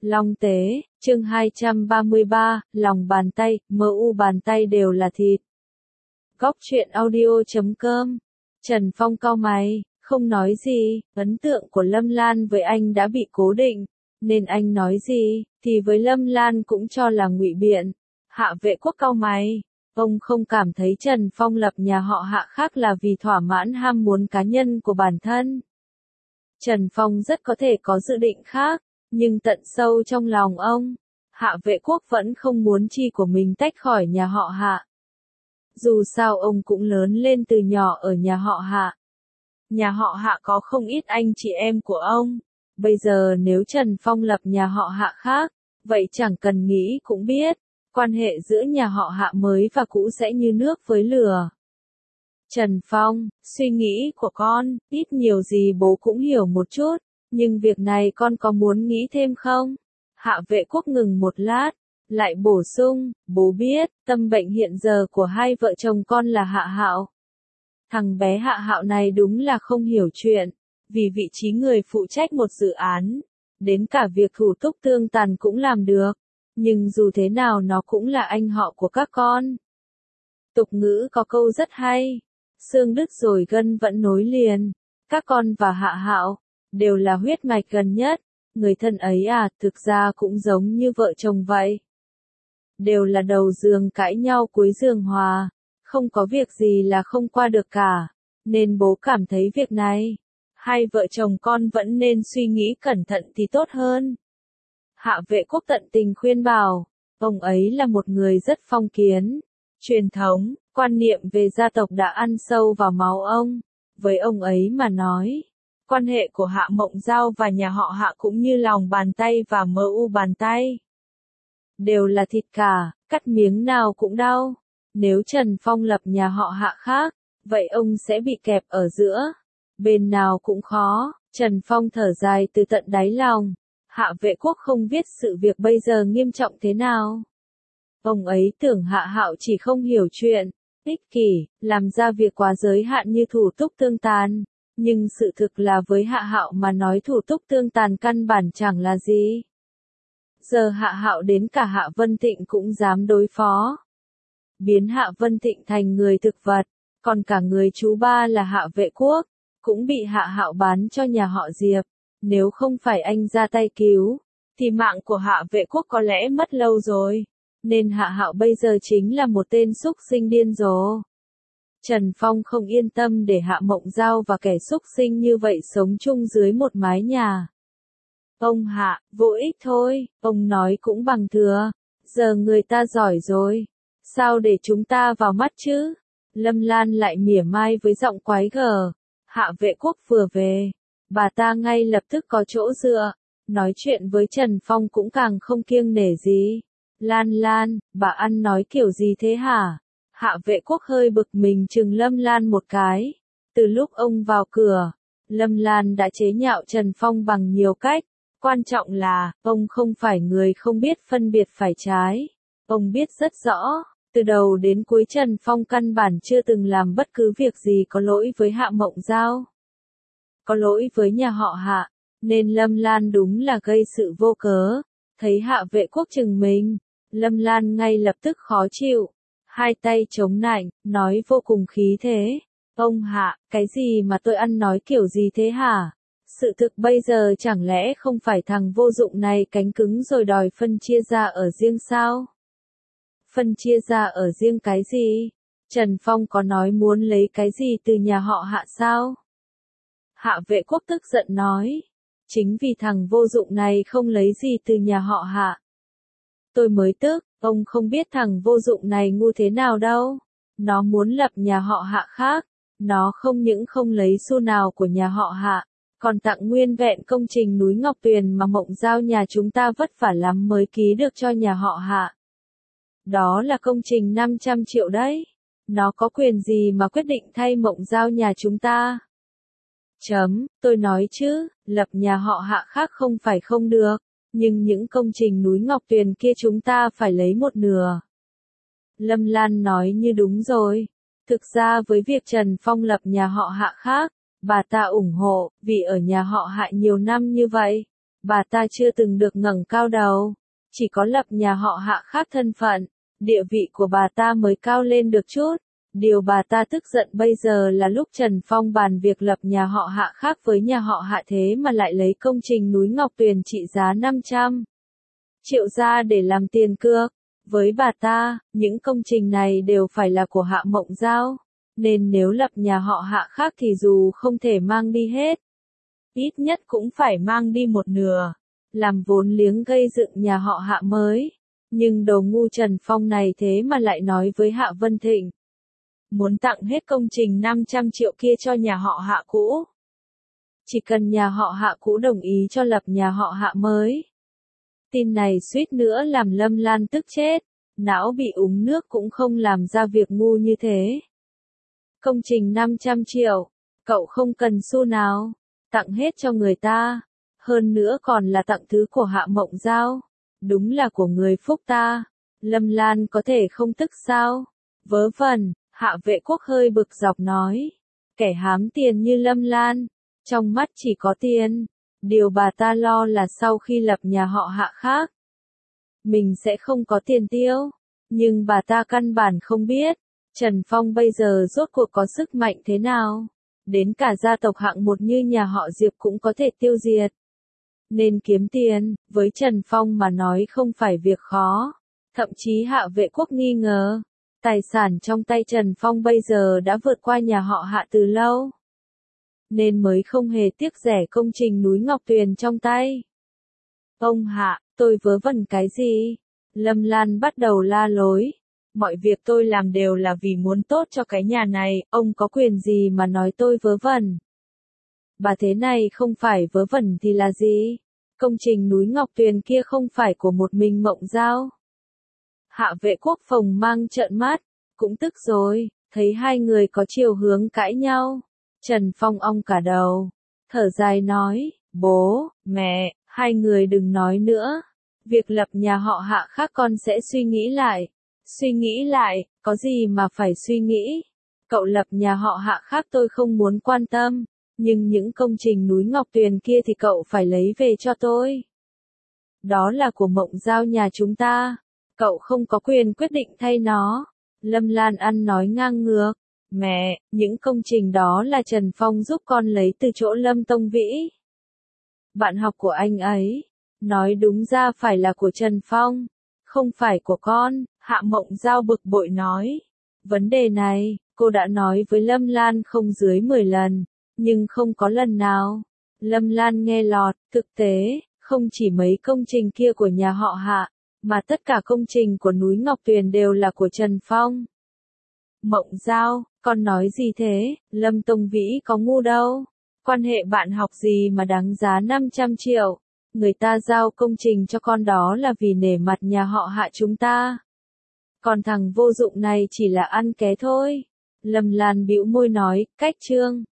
Long tế, chương 233, lòng bàn tay, mu bàn tay đều là thịt. Góc truyện audio.com. Trần Phong cau mày, không nói gì, ấn tượng của Lâm Lan với anh đã bị cố định, nên anh nói gì, thì với Lâm Lan cũng cho là ngụy biện. Hạ Vệ Quốc cau mày, ông không cảm thấy Trần Phong lập nhà họ Hạ khác là vì thỏa mãn ham muốn cá nhân của bản thân. Trần Phong rất có thể có dự định khác, nhưng tận sâu trong lòng ông, Hạ Vệ Quốc vẫn không muốn chi của mình tách khỏi nhà họ Hạ. Dù sao ông cũng lớn lên từ nhỏ ở nhà họ Hạ. Nhà họ Hạ có không ít anh chị em của ông. Bây giờ nếu Trần Phong lập nhà họ Hạ khác, vậy chẳng cần nghĩ cũng biết, quan hệ giữa nhà họ Hạ mới và cũ sẽ như nước với lửa. Trần Phong, suy nghĩ của con, ít nhiều gì bố cũng hiểu một chút, nhưng việc này con có muốn nghĩ thêm không? Hạ Vệ Quốc ngừng một lát, lại bổ sung, bố biết, tâm bệnh hiện giờ của hai vợ chồng con là Hạ Hạo. Thằng bé Hạ Hạo này đúng là không hiểu chuyện, vì vị trí người phụ trách một dự án, đến cả việc thủ tục tương tàn cũng làm được, nhưng dù thế nào nó cũng là anh họ của các con. Tục ngữ có câu rất hay, xương đứt rồi gân vẫn nối liền, các con và Hạ Hạo đều là huyết mạch gần nhất, người thân ấy thực ra cũng giống như vợ chồng vậy. Đều là đầu giường cãi nhau cuối giường hòa, không có việc gì là không qua được cả, nên bố cảm thấy việc này, hai vợ chồng con vẫn nên suy nghĩ cẩn thận thì tốt hơn. Hạ Vệ Quốc tận tình khuyên bảo, ông ấy là một người rất phong kiến, truyền thống, quan niệm về gia tộc đã ăn sâu vào máu ông, với ông ấy mà nói. Quan hệ của Hạ Mộng Giao và nhà họ Hạ cũng như lòng bàn tay và mu bàn tay. Đều là thịt cả, cắt miếng nào cũng đau. Nếu Trần Phong lập nhà họ Hạ khác, vậy ông sẽ bị kẹp ở giữa. Bên nào cũng khó, Trần Phong thở dài từ tận đáy lòng. Hạ Vệ Quốc không biết sự việc bây giờ nghiêm trọng thế nào. Ông ấy tưởng Hạ Hạo chỉ không hiểu chuyện, ích kỷ, làm ra việc quá giới hạn như thủ tục tương tàn. Nhưng sự thực là với Hạ Hạo mà nói thủ tục tương tàn căn bản chẳng là gì. Giờ Hạ Hạo đến cả Hạ Vân Thịnh cũng dám đối phó. Biến Hạ Vân Thịnh thành người thực vật, còn cả người chú ba là Hạ Vệ Quốc, cũng bị Hạ Hạo bán cho nhà họ Diệp. Nếu không phải anh ra tay cứu, thì mạng của Hạ Vệ Quốc có lẽ mất lâu rồi. Nên Hạ Hạo bây giờ chính là một tên xúc sinh điên rồ. Trần Phong không yên tâm để Hạ Mộng Giao và kẻ xúc sinh như vậy sống chung dưới một mái nhà. Ông Hạ, vô ích thôi, ông nói cũng bằng thừa. Giờ người ta giỏi rồi, sao để chúng ta vào mắt chứ? Lâm Lan lại mỉa mai với giọng quái gở. Hạ Vệ Quốc vừa về, bà ta ngay lập tức có chỗ dựa, nói chuyện với Trần Phong cũng càng không kiêng nể gì. Lan, bà ăn nói kiểu gì thế hả? Hạ Vệ Quốc hơi bực mình trừng Lâm Lan một cái. Từ lúc ông vào cửa, Lâm Lan đã chế nhạo Trần Phong bằng nhiều cách. Quan trọng là, ông không phải người không biết phân biệt phải trái. Ông biết rất rõ, từ đầu đến cuối Trần Phong căn bản chưa từng làm bất cứ việc gì có lỗi với Hạ Mộng Giao. Có lỗi với nhà họ Hạ, nên Lâm Lan đúng là gây sự vô cớ. Thấy Hạ Vệ Quốc trừng mình, Lâm Lan ngay lập tức khó chịu. Hai tay chống nạnh, nói vô cùng khí thế. Ông Hạ, cái gì mà tôi ăn nói kiểu gì thế hả? Sự thực bây giờ chẳng lẽ không phải thằng vô dụng này cánh cứng rồi đòi phân chia ra ở riêng sao? Phân chia ra ở riêng cái gì? Trần Phong có nói muốn lấy cái gì từ nhà họ Hạ sao? Hạ Vệ Quốc tức giận nói. Chính vì thằng vô dụng này không lấy gì từ nhà họ Hạ. Tôi mới tức, ông không biết thằng vô dụng này ngu thế nào đâu. Nó muốn lập nhà họ Hạ khác. Nó không những không lấy xu nào của nhà họ Hạ, còn tặng nguyên vẹn công trình núi Ngọc Tuyền mà Mộng Giao nhà chúng ta vất vả lắm mới ký được cho nhà họ Hạ. Đó là công trình 500 triệu đấy. Nó có quyền gì mà quyết định thay Mộng Giao nhà chúng ta? Tôi nói chứ, lập nhà họ Hạ khác không phải không được, nhưng những công trình núi Ngọc Tuyền kia chúng ta phải lấy một nửa. Lâm Lan nói như đúng rồi. Thực ra với việc Trần Phong lập nhà họ Hạ khác, bà ta ủng hộ, vì ở nhà họ Hạ nhiều năm như vậy, Bà ta chưa từng được ngẩng cao đầu, chỉ có lập nhà họ Hạ khác thân phận, địa vị của bà ta mới cao lên được chút. Điều bà ta tức giận bây giờ là lúc Trần Phong bàn việc lập nhà họ Hạ khác với nhà họ Hạ thế mà lại lấy công trình núi Ngọc Tuyền trị giá 500 triệu ra để làm tiền cược. Với bà ta, những công trình này đều phải là của Hạ Mộng Giao, nên nếu lập nhà họ Hạ khác thì dù không thể mang đi hết, ít nhất cũng phải mang đi một nửa, làm vốn liếng gây dựng nhà họ Hạ mới. Nhưng đồ ngu Trần Phong này thế mà lại nói với Hạ Vân Thịnh, muốn tặng hết công trình 500 triệu kia cho nhà họ Hạ cũ. Chỉ cần nhà họ Hạ cũ đồng ý cho lập nhà họ Hạ mới. Tin này suýt nữa làm Lâm Lan tức chết, não bị uống nước cũng không làm ra việc ngu như thế. Công trình 500 triệu, cậu không cần xu nào, tặng hết cho người ta, hơn nữa còn là tặng thứ của Hạ Mộng Giao, đúng là của người phúc ta. Lâm Lan có thể không tức sao? Vớ vẩn, Hạ Vệ Quốc hơi bực dọc nói, kẻ hám tiền như Lâm Lan, trong mắt chỉ có tiền. Điều bà ta lo là sau khi lập nhà họ Hạ khác, mình sẽ không có tiền tiêu. Nhưng bà ta căn bản không biết, Trần Phong bây giờ rốt cuộc có sức mạnh thế nào. Đến cả gia tộc hạng một như nhà họ Diệp cũng có thể tiêu diệt. Nên kiếm tiền, với Trần Phong mà nói không phải việc khó. Thậm chí Hạ Vệ Quốc nghi ngờ, tài sản trong tay Trần Phong bây giờ đã vượt qua nhà họ Hạ từ lâu. Nên mới không hề tiếc rẻ công trình núi Ngọc Tuyền trong tay. Ông Hạ, tôi vớ vẩn cái gì? Lâm Lan bắt đầu la lối. Mọi việc tôi làm đều là vì muốn tốt cho cái nhà này, ông có quyền gì mà nói tôi vớ vẩn? Bà thế này không phải vớ vẩn thì là gì? Công trình núi Ngọc Tuyền kia không phải của một mình Mộng Giao. Hạ Vệ Quốc phồng mang trợn mắt, cũng tức rồi, thấy hai người có chiều hướng cãi nhau. Trần Phong ong cả đầu, thở dài nói, bố, mẹ, hai người đừng nói nữa. Việc lập nhà họ Hạ khác con sẽ suy nghĩ lại. Suy nghĩ lại, có gì mà phải suy nghĩ? Cậu lập nhà họ Hạ khác tôi không muốn quan tâm, nhưng những công trình núi Ngọc Tuyền kia thì cậu phải lấy về cho tôi. Đó là của Mộng Giao nhà chúng ta, cậu không có quyền quyết định thay nó. Lâm Lan ăn nói ngang ngược. Mẹ, những công trình đó là Trần Phong giúp con lấy từ chỗ Lâm Tông Vĩ. Bạn học của anh ấy. Nói đúng ra phải là của Trần Phong, không phải của con. Hạ Mộng Giao bực bội nói. Vấn đề này, cô đã nói với Lâm Lan không dưới 10 lần, nhưng không có lần nào Lâm Lan nghe lọt. Thực tế, không chỉ mấy công trình kia của nhà họ Hạ, mà tất cả công trình của núi Ngọc Tuyền đều là của Trần Phong. Mộng Giao, con nói gì thế? Lâm Tông Vĩ có ngu đâu. Quan hệ bạn học gì mà đáng giá 500 triệu. Người ta giao công trình cho con đó là vì nể mặt nhà họ Hạ chúng ta. Còn thằng vô dụng này chỉ là ăn ké thôi. Lâm Lan bĩu môi nói, cách trương.